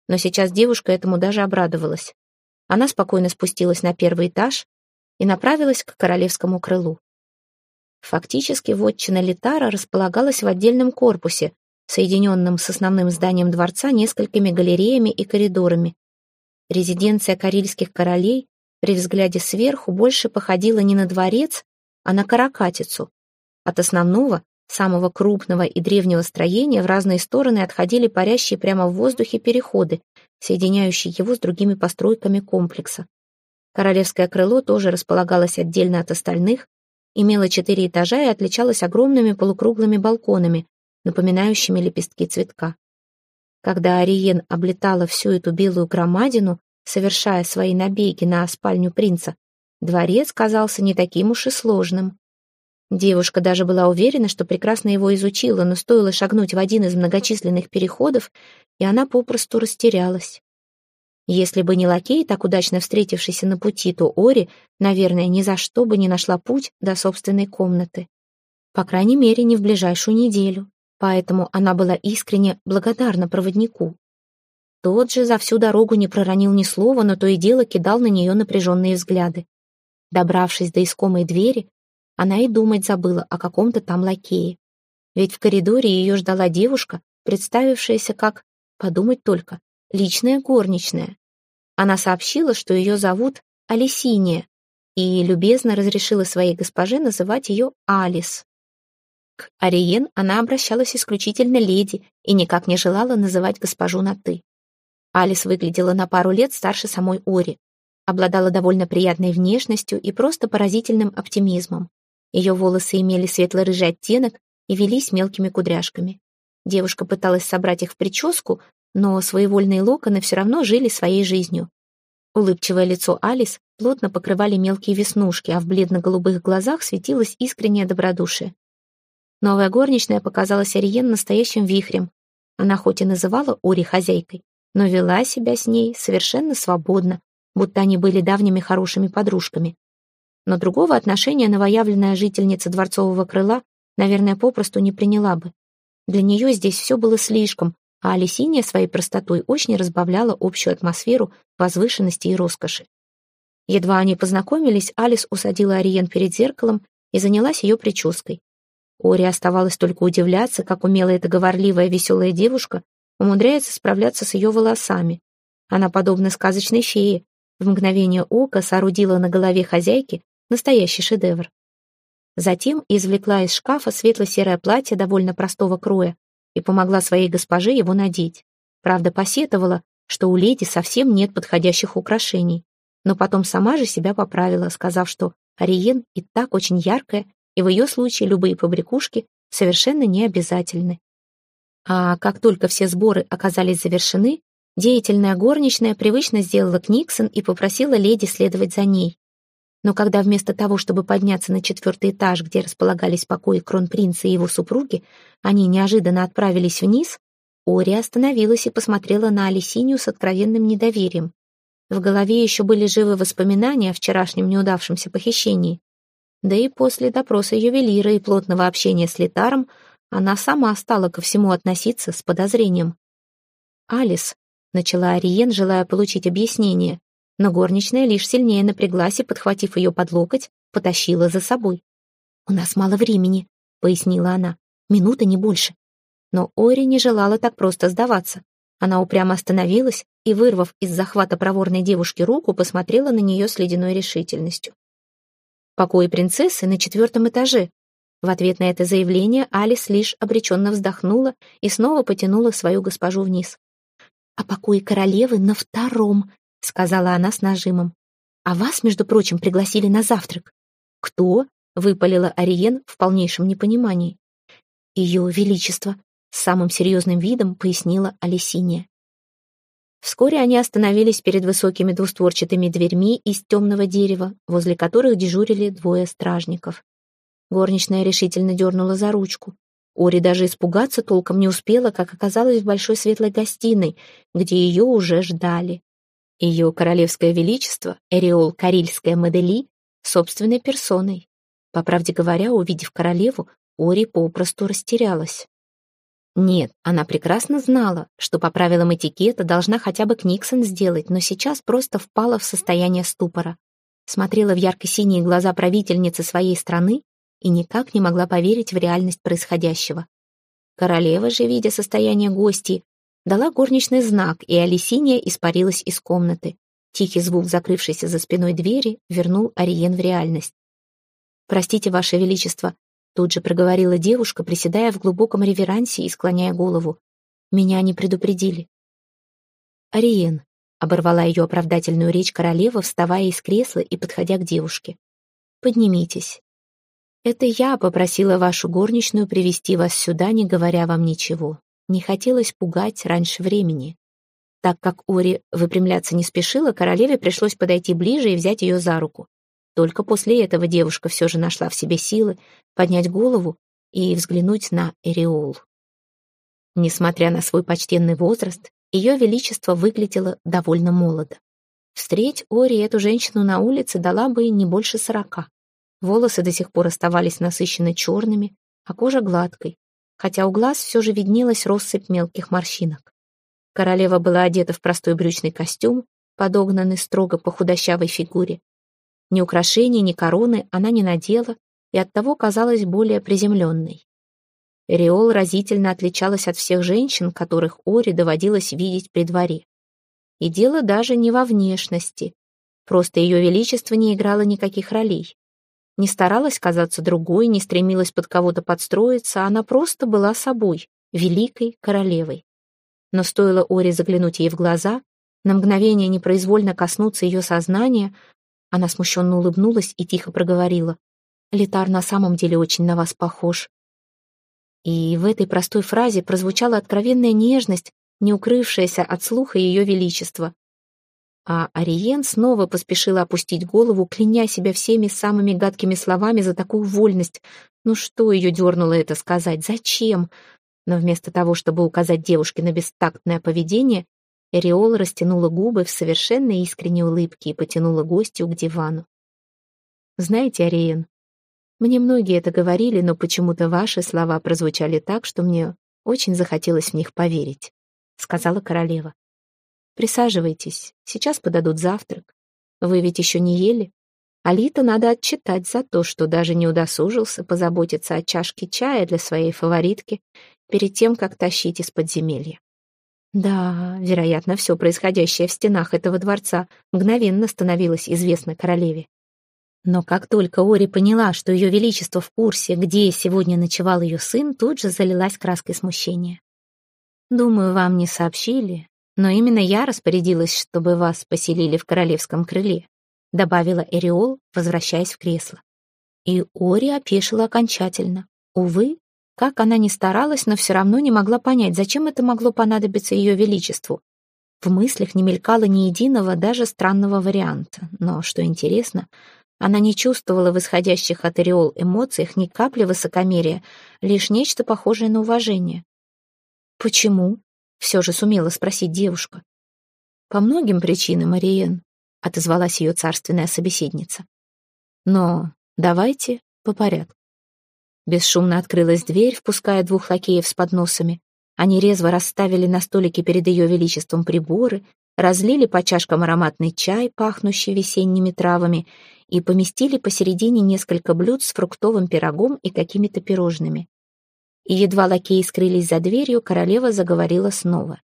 но сейчас девушка этому даже обрадовалась. Она спокойно спустилась на первый этаж и направилась к королевскому крылу. Фактически вотчина Литара располагалась в отдельном корпусе, соединенном с основным зданием дворца несколькими галереями и коридорами. Резиденция карельских королей при взгляде сверху больше походила не на дворец, а на каракатицу. От основного, самого крупного и древнего строения в разные стороны отходили парящие прямо в воздухе переходы, соединяющие его с другими постройками комплекса. Королевское крыло тоже располагалось отдельно от остальных, имело четыре этажа и отличалось огромными полукруглыми балконами, напоминающими лепестки цветка. Когда Ариен облетала всю эту белую громадину, совершая свои набеги на спальню принца, дворец казался не таким уж и сложным. Девушка даже была уверена, что прекрасно его изучила, но стоило шагнуть в один из многочисленных переходов, и она попросту растерялась. Если бы не лакей, так удачно встретившийся на пути, то Ори, наверное, ни за что бы не нашла путь до собственной комнаты. По крайней мере, не в ближайшую неделю. Поэтому она была искренне благодарна проводнику. Тот же за всю дорогу не проронил ни слова, но то и дело кидал на нее напряженные взгляды. Добравшись до искомой двери, она и думать забыла о каком-то там лакее. Ведь в коридоре ее ждала девушка, представившаяся как, подумать только, личная горничная. Она сообщила, что ее зовут Алисиния, и любезно разрешила своей госпоже называть ее Алис. К Ариен она обращалась исключительно леди и никак не желала называть госпожу на «ты». Алис выглядела на пару лет старше самой Ори, обладала довольно приятной внешностью и просто поразительным оптимизмом. Ее волосы имели светло-рыжий оттенок и велись мелкими кудряшками. Девушка пыталась собрать их в прическу, но своевольные локоны все равно жили своей жизнью. Улыбчивое лицо Алис плотно покрывали мелкие веснушки, а в бледно-голубых глазах светилось искреннее добродушие. Новая горничная показалась Ариен настоящим вихрем. Она хоть и называла Ори хозяйкой, но вела себя с ней совершенно свободно, будто они были давними хорошими подружками. Но другого отношения новоявленная жительница дворцового крыла, наверное, попросту не приняла бы. Для нее здесь все было слишком, а Алисиния своей простотой очень разбавляла общую атмосферу возвышенности и роскоши. Едва они познакомились, Алис усадила Ариен перед зеркалом и занялась ее прической. Ори оставалось только удивляться, как умело эта говорливая веселая девушка умудряется справляться с ее волосами. Она, подобно сказочной фее, в мгновение ока соорудила на голове хозяйки настоящий шедевр. Затем извлекла из шкафа светло-серое платье довольно простого кроя и помогла своей госпоже его надеть. Правда, посетовала, что у леди совсем нет подходящих украшений, но потом сама же себя поправила, сказав, что Ариен и так очень яркая, и в ее случае любые побрякушки совершенно не обязательны. А как только все сборы оказались завершены, деятельная горничная привычно сделала книксон и попросила леди следовать за ней. Но когда вместо того, чтобы подняться на четвертый этаж, где располагались покои кронпринца и его супруги, они неожиданно отправились вниз, Ори остановилась и посмотрела на Алисинию с откровенным недоверием. В голове еще были живы воспоминания о вчерашнем неудавшемся похищении. Да и после допроса ювелира и плотного общения с Литаром она сама стала ко всему относиться с подозрением. «Алис», — начала Ариен, желая получить объяснение, но горничная лишь сильнее напряглась и, подхватив ее под локоть, потащила за собой. «У нас мало времени», — пояснила она, — «минута, не больше». Но Ори не желала так просто сдаваться. Она упрямо остановилась и, вырвав из захвата проворной девушки руку, посмотрела на нее с ледяной решительностью. «Покои принцессы на четвертом этаже». В ответ на это заявление Алис лишь обреченно вздохнула и снова потянула свою госпожу вниз. «А покои королевы на втором», — сказала она с нажимом. «А вас, между прочим, пригласили на завтрак». «Кто?» — выпалила Ариен в полнейшем непонимании. «Ее величество», — с самым серьезным видом пояснила Алисиния. Вскоре они остановились перед высокими двустворчатыми дверьми из темного дерева, возле которых дежурили двое стражников. Горничная решительно дернула за ручку. Ори даже испугаться толком не успела, как оказалась в большой светлой гостиной, где ее уже ждали. Ее королевское величество, Эриол Карильская Модели, собственной персоной. По правде говоря, увидев королеву, Ори попросту растерялась. Нет, она прекрасно знала, что по правилам этикета должна хотя бы Книксон сделать, но сейчас просто впала в состояние ступора. Смотрела в ярко-синие глаза правительницы своей страны и никак не могла поверить в реальность происходящего. Королева же, видя состояние гостей, дала горничный знак, и Алисиния испарилась из комнаты. Тихий звук закрывшейся за спиной двери вернул Ариен в реальность. «Простите, Ваше Величество», — тут же проговорила девушка, приседая в глубоком реверансе и склоняя голову. «Меня не предупредили». «Ариен», — оборвала ее оправдательную речь королева, вставая из кресла и подходя к девушке. «Поднимитесь. Это я попросила вашу горничную привести вас сюда, не говоря вам ничего. Не хотелось пугать раньше времени». Так как Ори выпрямляться не спешила, королеве пришлось подойти ближе и взять ее за руку. Только после этого девушка все же нашла в себе силы поднять голову и взглянуть на Эриол. Несмотря на свой почтенный возраст, ее величество выглядело довольно молодо. Встреть Ори эту женщину на улице дала бы не больше сорока. Волосы до сих пор оставались насыщенно черными, а кожа гладкой, хотя у глаз все же виднелась россыпь мелких морщинок. Королева была одета в простой брючный костюм, подогнанный строго по худощавой фигуре. Ни украшений, ни короны она не надела и оттого казалась более приземленной. Эриол разительно отличалась от всех женщин, которых Ори доводилось видеть при дворе. И дело даже не во внешности. Просто ее величество не играло никаких ролей. Не старалась казаться другой, не стремилась под кого-то подстроиться, она просто была собой, великой королевой. Но стоило Ори заглянуть ей в глаза, на мгновение непроизвольно коснуться ее сознания, она смущенно улыбнулась и тихо проговорила: «Литар на самом деле очень на вас похож». И в этой простой фразе прозвучала откровенная нежность, не укрывшаяся от слуха ее величества. А Ариен снова поспешила опустить голову, кляня себя всеми самыми гадкими словами за такую вольность. Ну что ее дернуло это сказать? Зачем? Но вместо того, чтобы указать девушке на бестактное поведение, Эриол растянула губы в совершенно искренней улыбке и потянула гостью к дивану. «Знаете, Ариен, мне многие это говорили, но почему-то ваши слова прозвучали так, что мне очень захотелось в них поверить», — сказала королева. «Присаживайтесь, сейчас подадут завтрак. Вы ведь еще не ели? Алита надо отчитать за то, что даже не удосужился позаботиться о чашке чая для своей фаворитки перед тем, как тащить из подземелья». Да, вероятно, все происходящее в стенах этого дворца мгновенно становилось известно королеве. Но как только Ори поняла, что ее величество в курсе, где сегодня ночевал ее сын, тут же залилась краской смущения. «Думаю, вам не сообщили, но именно я распорядилась, чтобы вас поселили в королевском крыле», добавила Эриол, возвращаясь в кресло. И Ори опешила окончательно. Увы, как она ни старалась, но все равно не могла понять, зачем это могло понадобиться ее величеству. В мыслях не мелькало ни единого, даже странного варианта. Но, что интересно, она не чувствовала в исходящих от Эриол эмоциях ни капли высокомерия, лишь нечто похожее на уважение. «Почему?» — все же сумела спросить девушка. «По многим причинам, Ариен», — отозвалась ее царственная собеседница. «Но давайте по порядку». Бесшумно открылась дверь, впуская двух лакеев с подносами. Они резво расставили на столике перед ее величеством приборы, разлили по чашкам ароматный чай, пахнущий весенними травами, и поместили посередине несколько блюд с фруктовым пирогом и какими-то пирожными. И едва лакеи скрылись за дверью, королева заговорила снова.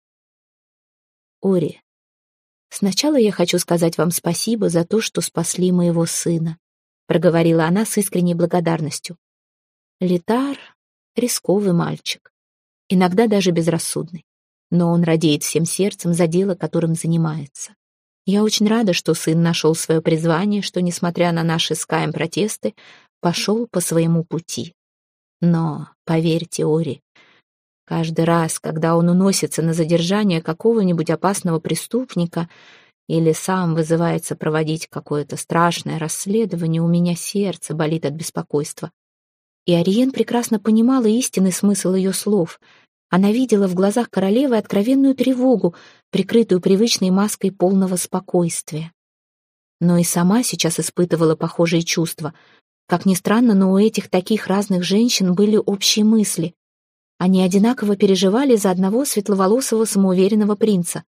«Ори, сначала я хочу сказать вам спасибо за то, что спасли моего сына», проговорила она с искренней благодарностью. Литар — рисковый мальчик, иногда даже безрассудный, но он радеет всем сердцем за дело, которым занимается. Я очень рада, что сын нашел свое призвание, что, несмотря на наши с Каем протесты, пошел по своему пути. Но, поверьте, Ори, каждый раз, когда он уносится на задержание какого-нибудь опасного преступника или сам вызывается проводить какое-то страшное расследование, у меня сердце болит от беспокойства. И Ариен прекрасно понимала истинный смысл ее слов. Она видела в глазах королевы откровенную тревогу, прикрытую привычной маской полного спокойствия. Но и сама сейчас испытывала похожие чувства. Как ни странно, но у этих таких разных женщин были общие мысли. Они одинаково переживали за одного светловолосого самоуверенного принца.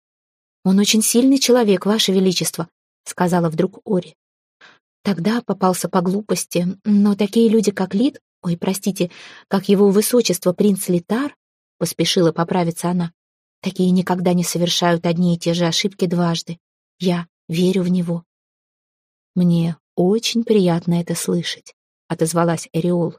«Он очень сильный человек, Ваше Величество», — сказала вдруг Ори. «Тогда попался по глупости, но такие люди, как Лид, ой, простите, как его высочество принц Литар», — поспешила поправиться она, «такие никогда не совершают одни и те же ошибки дважды. Я верю в него». «Мне очень приятно это слышать», — отозвалась Эриол.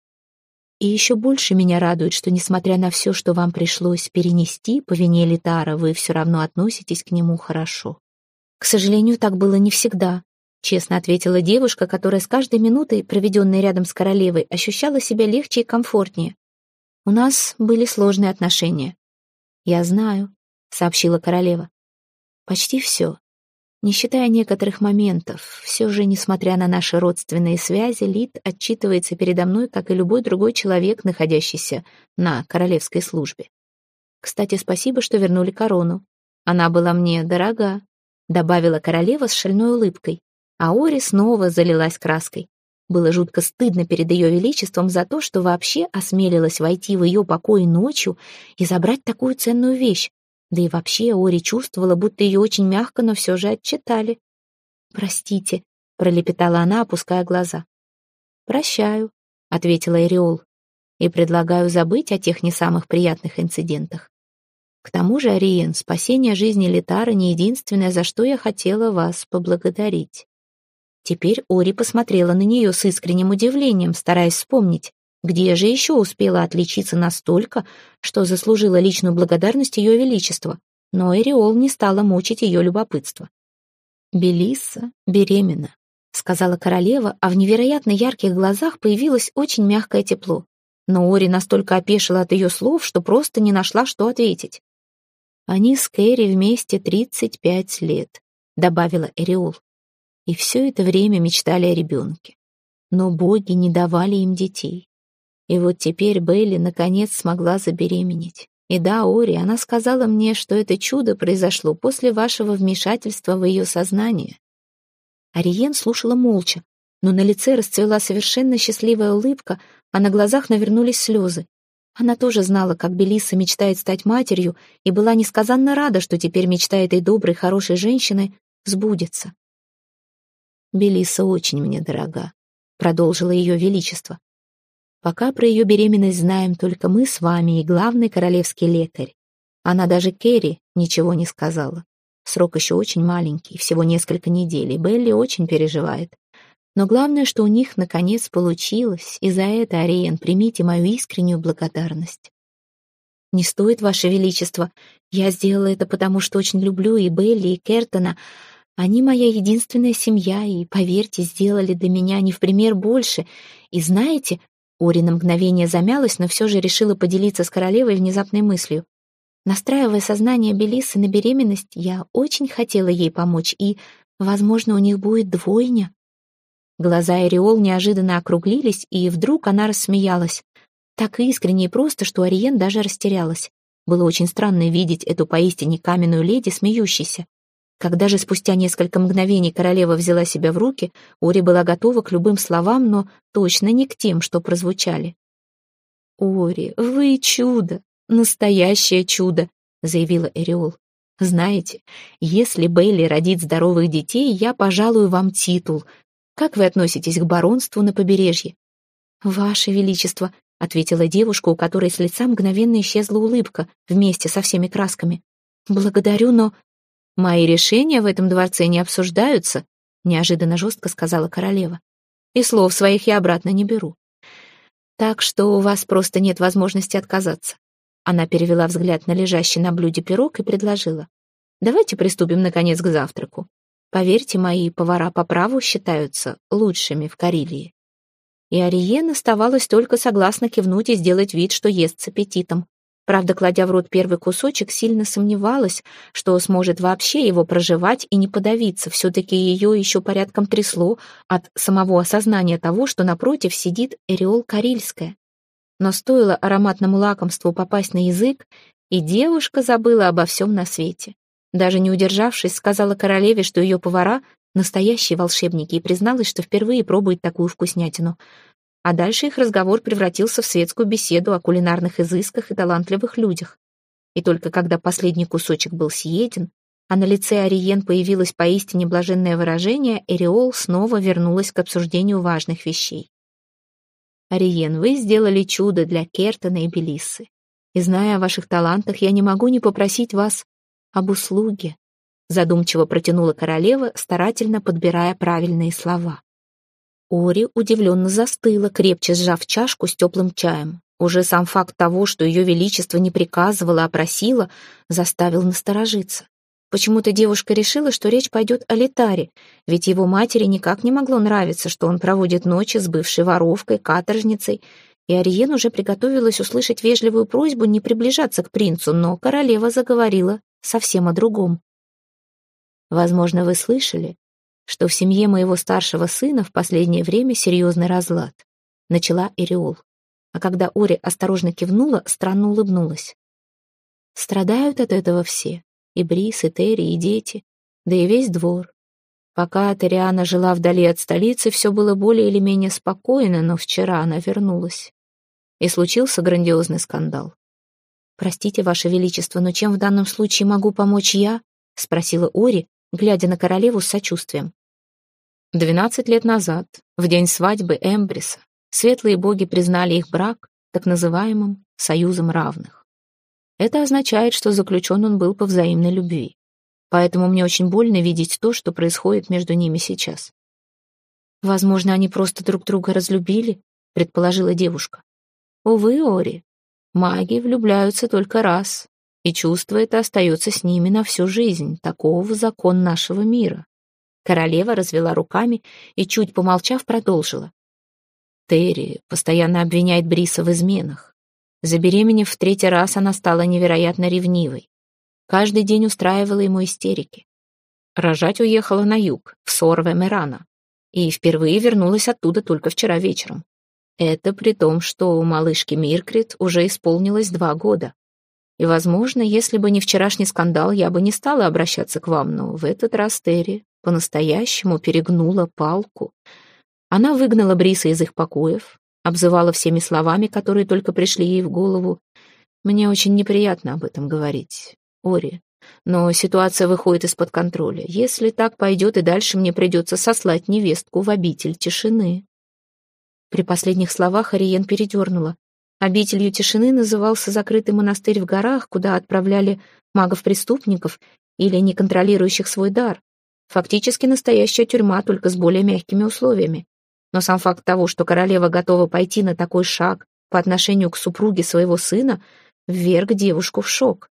«И еще больше меня радует, что, несмотря на все, что вам пришлось перенести по вине Литара, вы все равно относитесь к нему хорошо». «К сожалению, так было не всегда», — честно ответила девушка, которая с каждой минутой, проведенной рядом с королевой, ощущала себя легче и комфортнее. «У нас были сложные отношения». «Я знаю», — сообщила королева. «Почти все. Не считая некоторых моментов, все же, несмотря на наши родственные связи, Лид отчитывается передо мной, как и любой другой человек, находящийся на королевской службе. Кстати, спасибо, что вернули корону. Она была мне дорога», — добавила королева с шальной улыбкой, а Ори снова залилась краской. Было жутко стыдно перед ее величеством за то, что вообще осмелилась войти в ее покой ночью и забрать такую ценную вещь. Да и вообще Ори чувствовала, будто ее очень мягко, но все же отчитали. «Простите», — пролепетала она, опуская глаза. «Прощаю», — ответила Эриол, «и предлагаю забыть о тех не самых приятных инцидентах. К тому же, Ариен, спасение жизни Литара не единственное, за что я хотела вас поблагодарить». Теперь Ори посмотрела на нее с искренним удивлением, стараясь вспомнить, где же еще успела отличиться настолько, что заслужила личную благодарность ее величества, но Эриол не стала мучить ее любопытство. «Белисса беременна», — сказала королева, а в невероятно ярких глазах появилось очень мягкое тепло. Но Ори настолько опешила от ее слов, что просто не нашла, что ответить. «Они с Кэрри вместе тридцать пять лет», — добавила Эриол. «И все это время мечтали о ребенке. Но боги не давали им детей. И вот теперь Бейли наконец смогла забеременеть. И да, Ори, она сказала мне, что это чудо произошло после вашего вмешательства в ее сознание». Ариен слушала молча, но на лице расцвела совершенно счастливая улыбка, а на глазах навернулись слезы. Она тоже знала, как Белисса мечтает стать матерью, и была несказанно рада, что теперь мечта этой доброй, хорошей женщины сбудется. «Белисса очень мне дорога», — продолжило ее величество. «Пока про ее беременность знаем только мы с вами и главный королевский лекарь. Она даже Кэрри ничего не сказала. Срок еще очень маленький, всего несколько недель, и Белли очень переживает. Но главное, что у них наконец получилось, и за это, Ариен, примите мою искреннюю благодарность». «Не стоит, Ваше Величество. Я сделала это потому, что очень люблю и Белли, и Кертона. Они моя единственная семья, и, поверьте, сделали для меня не в пример больше. И знаете...» Ори на мгновение замялась, но все же решила поделиться с королевой внезапной мыслью. «Настраивая сознание Белиссы на беременность, я очень хотела ей помочь, и, возможно, у них будет двойня». Глаза Эриол неожиданно округлились, и вдруг она рассмеялась. Так искренне и просто, что Ариен даже растерялась. Было очень странно видеть эту поистине каменную леди смеющейся. Когда же спустя несколько мгновений королева взяла себя в руки, Ори была готова к любым словам, но точно не к тем, что прозвучали. «Ори, вы чудо, настоящее чудо», — заявила Эриол. «Знаете, если Бейли родит здоровых детей, я пожалую вам титул. Как вы относитесь к баронству на побережье?» «Ваше Величество», — ответила девушка, у которой с лица мгновенно исчезла улыбка вместе со всеми красками. «Благодарю, но...» «Мои решения в этом дворце не обсуждаются», — неожиданно жестко сказала королева. «И слов своих я обратно не беру. Так что у вас просто нет возможности отказаться». Она перевела взгляд на лежащий на блюде пирог и предложила. «Давайте приступим, наконец, к завтраку. Поверьте, мои повара по праву считаются лучшими в Карелии». И Ариен оставалось только согласно кивнуть и сделать вид, что ест с аппетитом. Правда, кладя в рот первый кусочек, сильно сомневалась, что сможет вообще его прожевать и не подавиться. Все-таки ее еще порядком трясло от самого осознания того, что напротив сидит Эриол Карильская. Но стоило ароматному лакомству попасть на язык, и девушка забыла обо всем на свете. Даже не удержавшись, сказала королеве, что ее повара — настоящие волшебники, и призналась, что впервые пробует такую вкуснятину. А дальше их разговор превратился в светскую беседу о кулинарных изысках и талантливых людях. И только когда последний кусочек был съеден, а на лице Ариен появилось поистине блаженное выражение, Эриол снова вернулась к обсуждению важных вещей. «Ариен, вы сделали чудо для Кертона и Белиссы. И зная о ваших талантах, я не могу не попросить вас об услуге», задумчиво протянула королева, старательно подбирая правильные слова. Ори удивленно застыла, крепче сжав чашку с теплым чаем. Уже сам факт того, что ее величество не приказывало, а просило, заставил насторожиться. Почему-то девушка решила, что речь пойдет о Летаре, ведь его матери никак не могло нравиться, что он проводит ночи с бывшей воровкой, каторжницей, и Ариен уже приготовилась услышать вежливую просьбу не приближаться к принцу, но королева заговорила совсем о другом. «Возможно, вы слышали, что в семье моего старшего сына в последнее время серьезный разлад», начала Эриол. А когда Ори осторожно кивнула, странно улыбнулась. «Страдают от этого все. И Брис, и Терри, и дети, да и весь двор. Пока Териана жила вдали от столицы, все было более или менее спокойно, но вчера она вернулась. И случился грандиозный скандал. «Простите, Ваше Величество, но чем в данном случае могу помочь я?» — спросила Ори, глядя на королеву с сочувствием. Двенадцать лет назад, в день свадьбы Эмбриса, светлые боги признали их брак так называемым «союзом равных». Это означает, что заключен он был по взаимной любви. Поэтому мне очень больно видеть то, что происходит между ними сейчас. «Возможно, они просто друг друга разлюбили», — предположила девушка. «Увы, Ори, маги влюбляются только раз, и чувство это остается с ними на всю жизнь. Таков закон нашего мира». Королева развела руками и, чуть помолчав, продолжила. Терри постоянно обвиняет Бриса в изменах. Забеременев в третий раз, она стала невероятно ревнивой. Каждый день устраивала ему истерики. Рожать уехала на юг, в Сорве-Мерана, и впервые вернулась оттуда только вчера вечером. Это при том, что у малышки Миркрит уже исполнилось два года. И, возможно, если бы не вчерашний скандал, я бы не стала обращаться к вам, но в этот раз Терри по-настоящему перегнула палку. Она выгнала Бриса из их покоев, обзывала всеми словами, которые только пришли ей в голову. Мне очень неприятно об этом говорить, Ори, но ситуация выходит из-под контроля. Если так пойдет и дальше, мне придется сослать невестку в обитель тишины. При последних словах Ариен передернула. Обителью тишины назывался закрытый монастырь в горах, куда отправляли магов-преступников или неконтролирующих свой дар. Фактически настоящая тюрьма, только с более мягкими условиями. Но сам факт того, что королева готова пойти на такой шаг по отношению к супруге своего сына, вверг девушку в шок.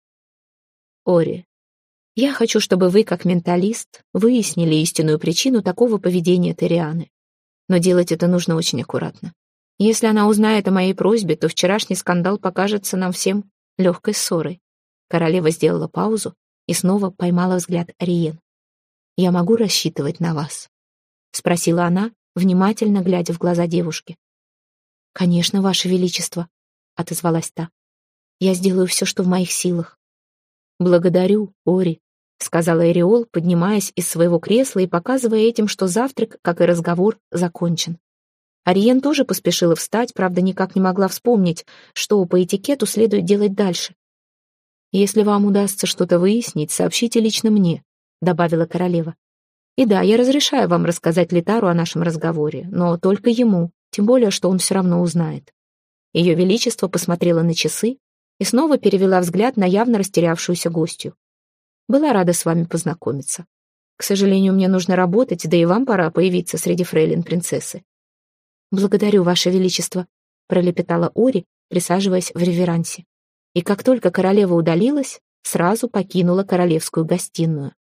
Ори, я хочу, чтобы вы, как менталист, выяснили истинную причину такого поведения Терианы. Но делать это нужно очень аккуратно. Если она узнает о моей просьбе, то вчерашний скандал покажется нам всем легкой ссорой. Королева сделала паузу и снова поймала взгляд Ариен. «Я могу рассчитывать на вас?» — спросила она, внимательно глядя в глаза девушки. «Конечно, Ваше Величество», — отозвалась та. «Я сделаю все, что в моих силах». «Благодарю, Ори», — сказала Эриол, поднимаясь из своего кресла и показывая этим, что завтрак, как и разговор, закончен. Ариен тоже поспешила встать, правда, никак не могла вспомнить, что по этикету следует делать дальше. «Если вам удастся что-то выяснить, сообщите лично мне», — добавила королева. «И да, я разрешаю вам рассказать Летару о нашем разговоре, но только ему, тем более, что он все равно узнает». Ее Величество посмотрела на часы и снова перевела взгляд на явно растерявшуюся гостью. «Была рада с вами познакомиться. К сожалению, мне нужно работать, да и вам пора появиться среди фрейлин принцессы». «Благодарю, Ваше Величество», — пролепетала Ори, присаживаясь в реверансе. И как только королева удалилась, сразу покинула королевскую гостиную.